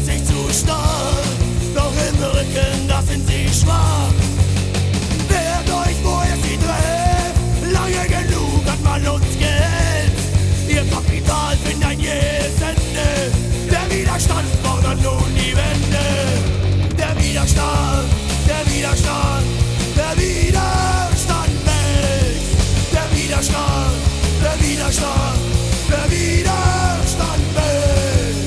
fühlt sich zu stark, doch im Rücken, da sind sie schwach. Wehrt euch, wo ihr sie trefft, lange genug hat man uns gehelft. Ihr Kapital findet ein jähes Ende, der Widerstand fordert nun die Wende. Der Widerstand, der Widerstand, der Widerstand wächst. Der Widerstand, der Widerstand, der Widerstand wächst.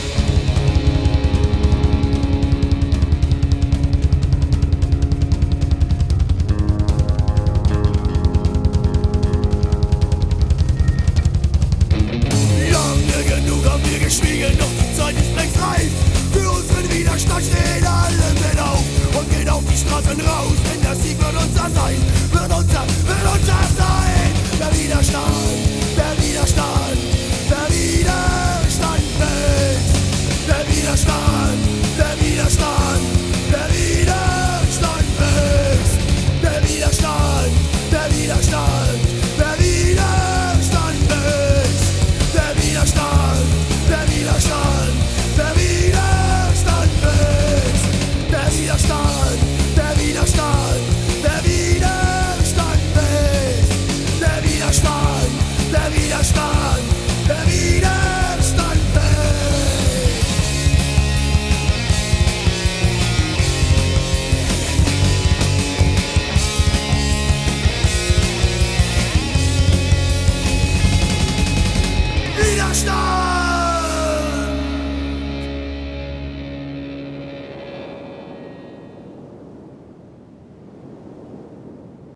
Lange genug haben wir geschwiegen, doch die Zeit ist längst reif. Für unseren Widerstand stehen alle Männer auf und gehen auf die Straßen raus, denn der Sieg wird unser sein, wird unser